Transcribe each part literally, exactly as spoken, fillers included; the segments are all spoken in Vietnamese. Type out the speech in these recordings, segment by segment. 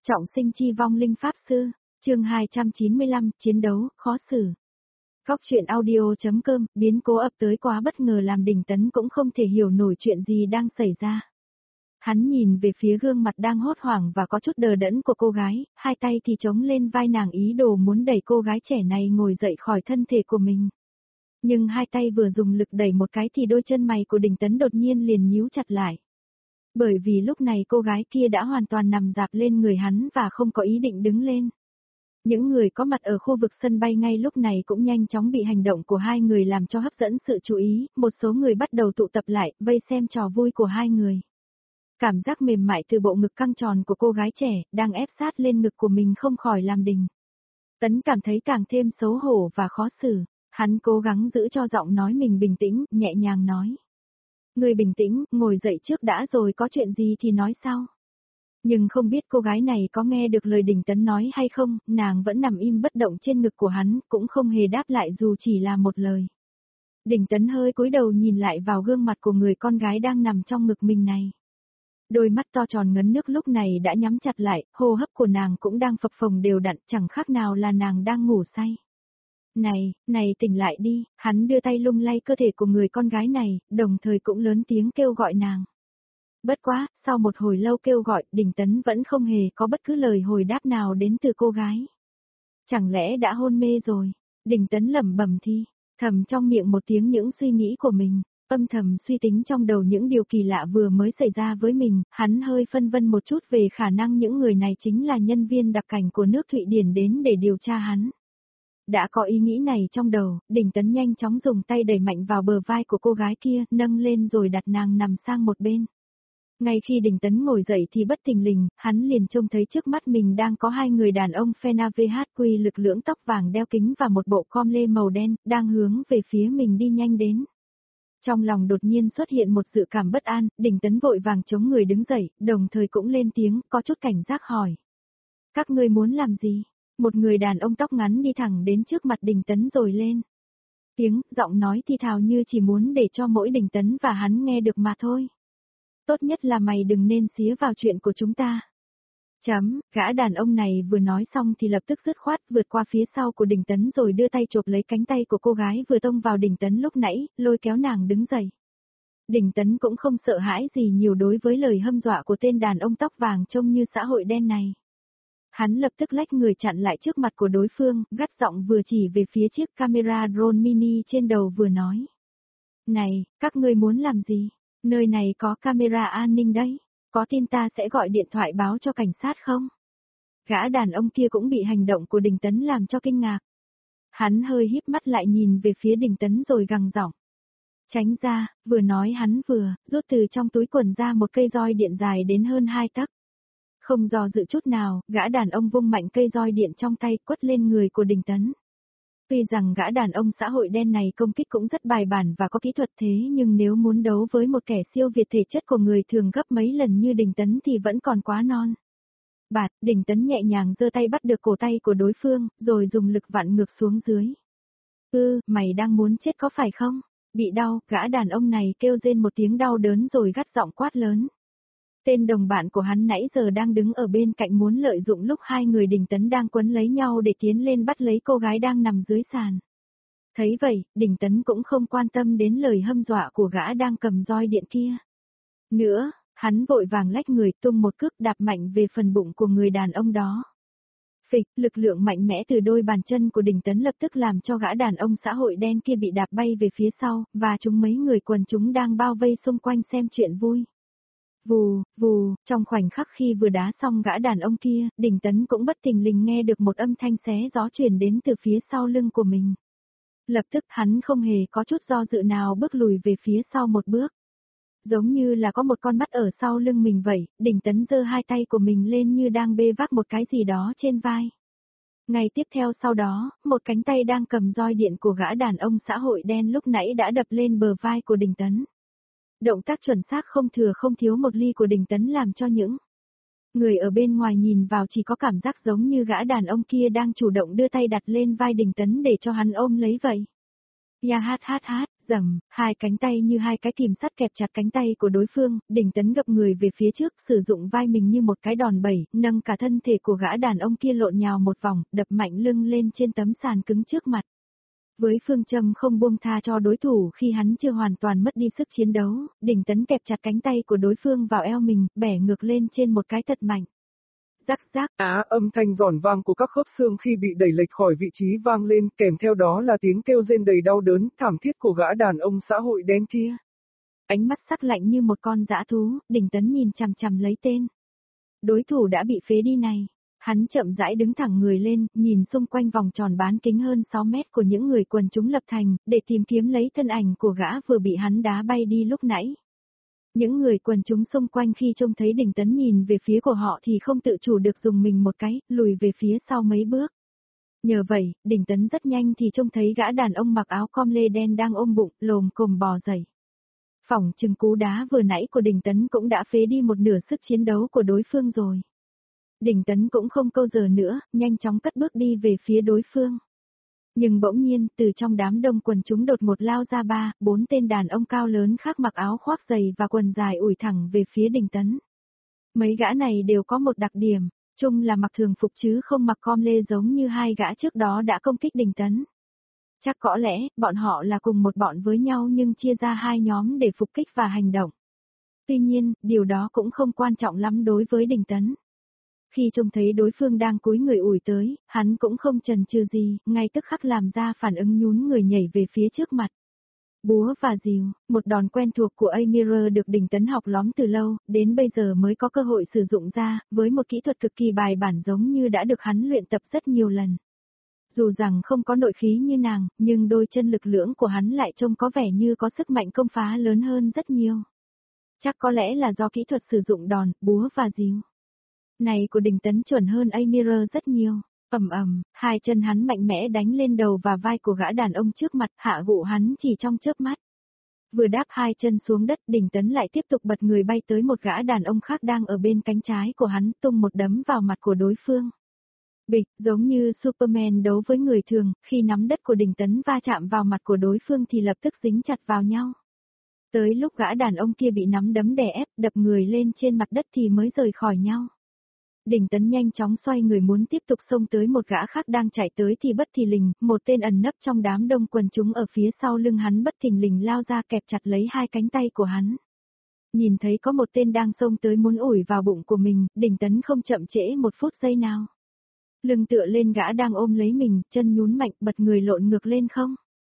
Trọng sinh chi vong linh pháp sư, chương hai trăm chín mươi lăm, chiến đấu, khó xử. Góc truyện audio.com, biến cố ập tới quá bất ngờ làm Đình Tấn cũng không thể hiểu nổi chuyện gì đang xảy ra. Hắn nhìn về phía gương mặt đang hốt hoảng và có chút đờ đẫn của cô gái, hai tay thì chống lên vai nàng ý đồ muốn đẩy cô gái trẻ này ngồi dậy khỏi thân thể của mình. Nhưng hai tay vừa dùng lực đẩy một cái thì đôi chân mày của Đình Tấn đột nhiên liền nhíu chặt lại. Bởi vì lúc này cô gái kia đã hoàn toàn nằm dạp lên người hắn và không có ý định đứng lên. Những người có mặt ở khu vực sân bay ngay lúc này cũng nhanh chóng bị hành động của hai người làm cho hấp dẫn sự chú ý, một số người bắt đầu tụ tập lại, vây xem trò vui của hai người. Cảm giác mềm mại từ bộ ngực căng tròn của cô gái trẻ, đang ép sát lên ngực của mình không khỏi làm Đình Tấn cảm thấy càng thêm xấu hổ và khó xử, hắn cố gắng giữ cho giọng nói mình bình tĩnh, nhẹ nhàng nói. Người bình tĩnh, ngồi dậy trước đã rồi có chuyện gì thì nói sau. Nhưng không biết cô gái này có nghe được lời Đình Tấn nói hay không, nàng vẫn nằm im bất động trên ngực của hắn, cũng không hề đáp lại dù chỉ là một lời. Đình Tấn hơi cúi đầu nhìn lại vào gương mặt của người con gái đang nằm trong ngực mình này. Đôi mắt to tròn ngấn nước lúc này đã nhắm chặt lại, hô hấp của nàng cũng đang phập phồng đều đặn, chẳng khác nào là nàng đang ngủ say. Này, này tỉnh lại đi, hắn đưa tay lung lay cơ thể của người con gái này, đồng thời cũng lớn tiếng kêu gọi nàng. Bất quá, sau một hồi lâu kêu gọi, Đình Tấn vẫn không hề có bất cứ lời hồi đáp nào đến từ cô gái. Chẳng lẽ đã hôn mê rồi? Đình Tấn lẩm bẩm thi, thầm trong miệng một tiếng những suy nghĩ của mình, âm thầm suy tính trong đầu những điều kỳ lạ vừa mới xảy ra với mình, hắn hơi phân vân một chút về khả năng những người này chính là nhân viên đặc cảnh của nước Thụy Điển đến để điều tra hắn. Đã có ý nghĩ này trong đầu, Đình Tấn nhanh chóng dùng tay đẩy mạnh vào bờ vai của cô gái kia, nâng lên rồi đặt nàng nằm sang một bên. Ngay khi Đình Tấn ngồi dậy thì bất thình lình, hắn liền trông thấy trước mắt mình đang có hai người đàn ông Phena vê hát quy lực lưỡng tóc vàng đeo kính và một bộ com lê màu đen, đang hướng về phía mình đi nhanh đến. Trong lòng đột nhiên xuất hiện một sự cảm bất an, Đình Tấn vội vàng chống người đứng dậy, đồng thời cũng lên tiếng, có chút cảnh giác hỏi. Các ngươi muốn làm gì? Một người đàn ông tóc ngắn đi thẳng đến trước mặt Đình Tấn rồi lên tiếng, giọng nói thi thào như chỉ muốn để cho mỗi Đình Tấn và hắn nghe được mà thôi. Tốt nhất là mày đừng nên xía vào chuyện của chúng ta. Chấm, gã đàn ông này vừa nói xong thì lập tức dứt khoát vượt qua phía sau của Đình Tấn rồi đưa tay chộp lấy cánh tay của cô gái vừa tông vào Đình Tấn lúc nãy, lôi kéo nàng đứng dậy. Đình Tấn cũng không sợ hãi gì nhiều đối với lời hâm dọa của tên đàn ông tóc vàng trông như xã hội đen này. Hắn lập tức lách người chặn lại trước mặt của đối phương, gắt giọng vừa chỉ về phía chiếc camera drone mini trên đầu vừa nói. Này, các ngươi muốn làm gì? Nơi này có camera an ninh đấy, có tin ta sẽ gọi điện thoại báo cho cảnh sát không? Gã đàn ông kia cũng bị hành động của Đình Tấn làm cho kinh ngạc. Hắn hơi híp mắt lại nhìn về phía Đình Tấn rồi gằn giọng. Tránh ra, vừa nói hắn vừa, rút từ trong túi quần ra một cây roi điện dài đến hơn hai tấc. Không do dự chút nào, gã đàn ông vung mạnh cây roi điện trong tay quất lên người của Đình Tấn. Tuy rằng gã đàn ông xã hội đen này công kích cũng rất bài bản và có kỹ thuật thế nhưng nếu muốn đấu với một kẻ siêu việt thể chất của người thường gấp mấy lần như Đình Tấn thì vẫn còn quá non. Bạt, Đình Tấn nhẹ nhàng giơ tay bắt được cổ tay của đối phương, rồi dùng lực vặn ngược xuống dưới. Ư, mày đang muốn chết có phải không? Bị đau, gã đàn ông này kêu rên một tiếng đau đớn rồi gắt giọng quát lớn. Tên đồng bạn của hắn nãy giờ đang đứng ở bên cạnh muốn lợi dụng lúc hai người Đình Tấn đang quấn lấy nhau để tiến lên bắt lấy cô gái đang nằm dưới sàn. Thấy vậy, Đình Tấn cũng không quan tâm đến lời hâm dọa của gã đang cầm roi điện kia. Nữa, hắn vội vàng lách người tung một cước đạp mạnh về phần bụng của người đàn ông đó. Phịch, lực lượng mạnh mẽ từ đôi bàn chân của Đình Tấn lập tức làm cho gã đàn ông xã hội đen kia bị đạp bay về phía sau, và chúng mấy người quần chúng đang bao vây xung quanh xem chuyện vui. Vù, vù, trong khoảnh khắc khi vừa đá xong gã đàn ông kia, Đình Tấn cũng bất thình lình nghe được một âm thanh xé gió truyền đến từ phía sau lưng của mình. Lập tức hắn không hề có chút do dự nào bước lùi về phía sau một bước. Giống như là có một con mắt ở sau lưng mình vậy, Đình Tấn giơ hai tay của mình lên như đang bê vác một cái gì đó trên vai. Ngay tiếp theo sau đó, một cánh tay đang cầm roi điện của gã đàn ông xã hội đen lúc nãy đã đập lên bờ vai của Đình Tấn. Động tác chuẩn xác không thừa không thiếu một ly của Đình Tấn làm cho những người ở bên ngoài nhìn vào chỉ có cảm giác giống như gã đàn ông kia đang chủ động đưa tay đặt lên vai Đình Tấn để cho hắn ôm lấy vậy. Ya hát hát hát, Rầm, hai cánh tay như hai cái kìm sắt kẹp chặt cánh tay của đối phương, Đình Tấn gập người về phía trước, sử dụng vai mình như một cái đòn bẩy, nâng cả thân thể của gã đàn ông kia lộn nhào một vòng, đập mạnh lưng lên trên tấm sàn cứng trước mặt. Với phương châm không buông tha cho đối thủ khi hắn chưa hoàn toàn mất đi sức chiến đấu, Đình Tấn kẹp chặt cánh tay của đối phương vào eo mình, bẻ ngược lên trên một cái thật mạnh. Rắc rắc, Á, âm thanh giòn vang của các khớp xương khi bị đẩy lệch khỏi vị trí vang lên, kèm theo đó là tiếng kêu rên đầy đau đớn, thảm thiết của gã đàn ông xã hội đen kia. Ánh mắt sắc lạnh như một con dã thú, Đình Tấn nhìn chằm chằm lấy tên đối thủ đã bị phế đi này. Hắn chậm rãi đứng thẳng người lên, nhìn xung quanh vòng tròn bán kính hơn sáu mét của những người quần chúng lập thành, để tìm kiếm lấy thân ảnh của gã vừa bị hắn đá bay đi lúc nãy. Những người quần chúng xung quanh khi trông thấy Đình Tấn nhìn về phía của họ thì không tự chủ được dùng mình một cái, lùi về phía sau mấy bước. Nhờ vậy, Đình Tấn rất nhanh thì trông thấy gã đàn ông mặc áo com lê đen đang ôm bụng, lồm cồm bò dậy. Phỏng chừng cú đá vừa nãy của Đình Tấn cũng đã phế đi một nửa sức chiến đấu của đối phương rồi. Đình Tấn cũng không câu giờ nữa, nhanh chóng cất bước đi về phía đối phương. Nhưng bỗng nhiên, từ trong đám đông quần chúng đột ngột lao ra ba, bốn tên đàn ông cao lớn khác mặc áo khoác dày và quần dài ủi thẳng về phía Đình Tấn. Mấy gã này đều có một đặc điểm, chung là mặc thường phục chứ không mặc com lê giống như hai gã trước đó đã công kích Đình Tấn. Chắc có lẽ, bọn họ là cùng một bọn với nhau nhưng chia ra hai nhóm để phục kích và hành động. Tuy nhiên, điều đó cũng không quan trọng lắm đối với Đình Tấn. Khi trông thấy đối phương đang cúi người ủi tới, hắn cũng không chần chừ gì, ngay tức khắc làm ra phản ứng nhún người nhảy về phía trước mặt. Búa và rìu, một đòn quen thuộc của Amir được Đình Tấn học lóm từ lâu, đến bây giờ mới có cơ hội sử dụng ra, với một kỹ thuật cực kỳ bài bản giống như đã được hắn luyện tập rất nhiều lần. Dù rằng không có nội khí như nàng, nhưng đôi chân lực lưỡng của hắn lại trông có vẻ như có sức mạnh công phá lớn hơn rất nhiều. Chắc có lẽ là do kỹ thuật sử dụng đòn, búa và rìu này của Đình Tấn chuẩn hơn Amir rất nhiều. Ầm ầm, hai chân hắn mạnh mẽ đánh lên đầu và vai của gã đàn ông trước mặt, hạ gụ hắn chỉ trong chớp mắt. Vừa đáp hai chân xuống đất, Đình Tấn lại tiếp tục bật người bay tới một gã đàn ông khác đang ở bên cánh trái của hắn, tung một đấm vào mặt của đối phương. Bịch, giống như Superman đấu với người thường, khi nắm đất của Đình Tấn va chạm vào mặt của đối phương thì lập tức dính chặt vào nhau. Tới lúc gã đàn ông kia bị nắm đấm đè ép, đập người lên trên mặt đất thì mới rời khỏi nhau. Đình Tấn nhanh chóng xoay người muốn tiếp tục xông tới một gã khác đang chạy tới thì bất thình lình, một tên ẩn nấp trong đám đông quần chúng ở phía sau lưng hắn bất thình lình lao ra kẹp chặt lấy hai cánh tay của hắn. Nhìn thấy có một tên đang xông tới muốn ủi vào bụng của mình, Đình Tấn không chậm trễ một phút giây nào. Lưng tựa lên gã đang ôm lấy mình, chân nhún mạnh bật người lộn ngược lên không.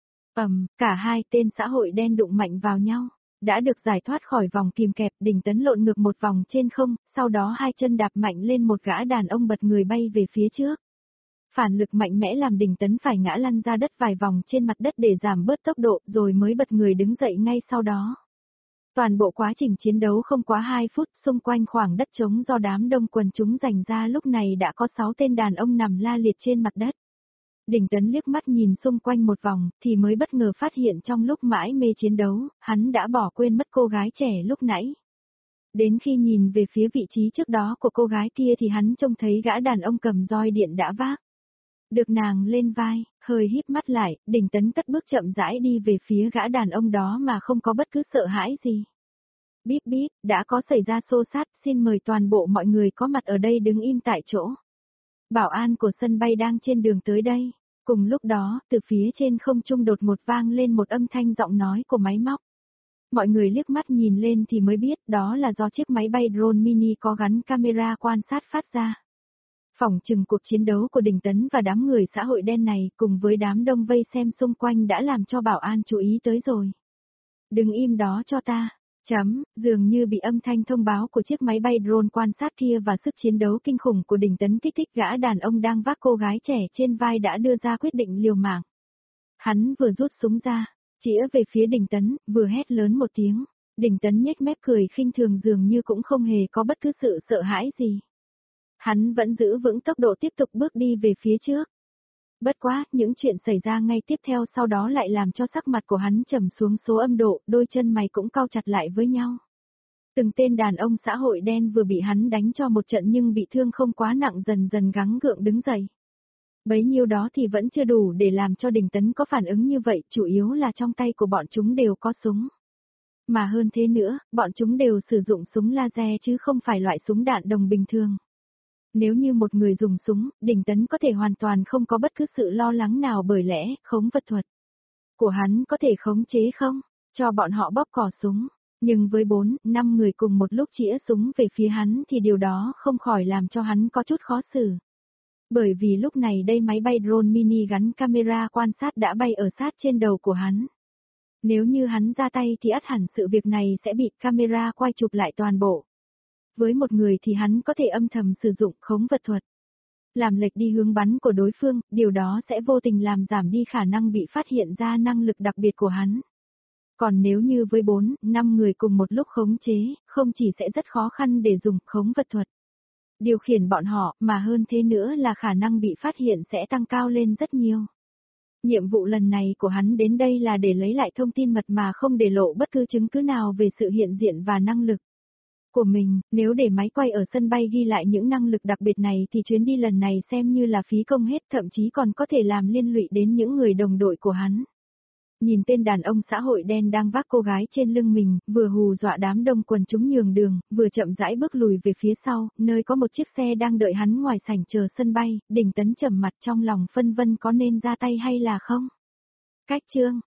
Ầm, cả hai tên xã hội đen đụng mạnh vào nhau. Đã được giải thoát khỏi vòng kìm kẹp, Đình Tấn lộn ngược một vòng trên không, sau đó hai chân đạp mạnh lên một gã đàn ông bật người bay về phía trước. Phản lực mạnh mẽ làm Đình Tấn phải ngã lăn ra đất vài vòng trên mặt đất để giảm bớt tốc độ rồi mới bật người đứng dậy ngay sau đó. Toàn bộ quá trình chiến đấu không quá hai phút, xung quanh khoảng đất trống do đám đông quần chúng dành ra lúc này đã có sáu tên đàn ông nằm la liệt trên mặt đất. Đình Tấn liếc mắt nhìn xung quanh một vòng, thì mới bất ngờ phát hiện trong lúc mãi mê chiến đấu, hắn đã bỏ quên mất cô gái trẻ lúc nãy. Đến khi nhìn về phía vị trí trước đó của cô gái kia thì hắn trông thấy gã đàn ông cầm roi điện đã vác được nàng lên vai, hơi híp mắt lại, Đình Tấn cất bước chậm rãi đi về phía gã đàn ông đó mà không có bất cứ sợ hãi gì. Bíp bíp, đã có xảy ra xô xát, xin mời toàn bộ mọi người có mặt ở đây đứng im tại chỗ. Bảo an của sân bay đang trên đường tới đây. Cùng lúc đó, từ phía trên không trung đột một vang lên một âm thanh giọng nói của máy móc. Mọi người liếc mắt nhìn lên thì mới biết đó là do chiếc máy bay drone mini có gắn camera quan sát phát ra. Phỏng chừng cuộc chiến đấu của Đình Tấn và đám người xã hội đen này cùng với đám đông vây xem xung quanh đã làm cho bảo an chú ý tới rồi. Đừng im đó cho ta. Chấm, dường như bị âm thanh thông báo của chiếc máy bay drone quan sát kia và sức chiến đấu kinh khủng của Đình Tấn kích thích gã đàn ông đang vác cô gái trẻ trên vai đã đưa ra quyết định liều mạng. Hắn vừa rút súng ra, chĩa về phía Đình Tấn, vừa hét lớn một tiếng. Đình Tấn nhếch mép cười khinh thường dường như cũng không hề có bất cứ sự sợ hãi gì. Hắn vẫn giữ vững tốc độ tiếp tục bước đi về phía trước. Bất quá, những chuyện xảy ra ngay tiếp theo sau đó lại làm cho sắc mặt của hắn trầm xuống số âm độ, đôi chân mày cũng cau chặt lại với nhau. Từng tên đàn ông xã hội đen vừa bị hắn đánh cho một trận nhưng bị thương không quá nặng dần dần gắng gượng đứng dậy. Bấy nhiêu đó thì vẫn chưa đủ để làm cho Đình Tấn có phản ứng như vậy, chủ yếu là trong tay của bọn chúng đều có súng. Mà hơn thế nữa, bọn chúng đều sử dụng súng laser chứ không phải loại súng đạn đồng bình thường. Nếu như một người dùng súng, Đình Tấn có thể hoàn toàn không có bất cứ sự lo lắng nào bởi lẽ, khống vật thuật của hắn có thể khống chế không, cho bọn họ bóp cò súng. Nhưng với bốn, năm người cùng một lúc chĩa súng về phía hắn thì điều đó không khỏi làm cho hắn có chút khó xử. Bởi vì lúc này đây máy bay drone mini gắn camera quan sát đã bay ở sát trên đầu của hắn. Nếu như hắn ra tay thì ắt hẳn sự việc này sẽ bị camera quay chụp lại toàn bộ. Với một người thì hắn có thể âm thầm sử dụng khống vật thuật, làm lệch đi hướng bắn của đối phương, điều đó sẽ vô tình làm giảm đi khả năng bị phát hiện ra năng lực đặc biệt của hắn. Còn nếu như với bốn, năm người cùng một lúc khống chế, không chỉ sẽ rất khó khăn để dùng khống vật thuật điều khiển bọn họ, mà hơn thế nữa là khả năng bị phát hiện sẽ tăng cao lên rất nhiều. Nhiệm vụ lần này của hắn đến đây là để lấy lại thông tin mật mà không để lộ bất cứ chứng cứ nào về sự hiện diện và năng lực của mình. Nếu để máy quay ở sân bay ghi lại những năng lực đặc biệt này thì chuyến đi lần này xem như là phí công hết, thậm chí còn có thể làm liên lụy đến những người đồng đội của hắn. Nhìn tên đàn ông xã hội đen đang vác cô gái trên lưng mình, vừa hù dọa đám đông quần chúng nhường đường, vừa chậm rãi bước lùi về phía sau, nơi có một chiếc xe đang đợi hắn ngoài sảnh chờ sân bay, Đình Tấn trầm mặt trong lòng phân vân có nên ra tay hay là không. Cách chương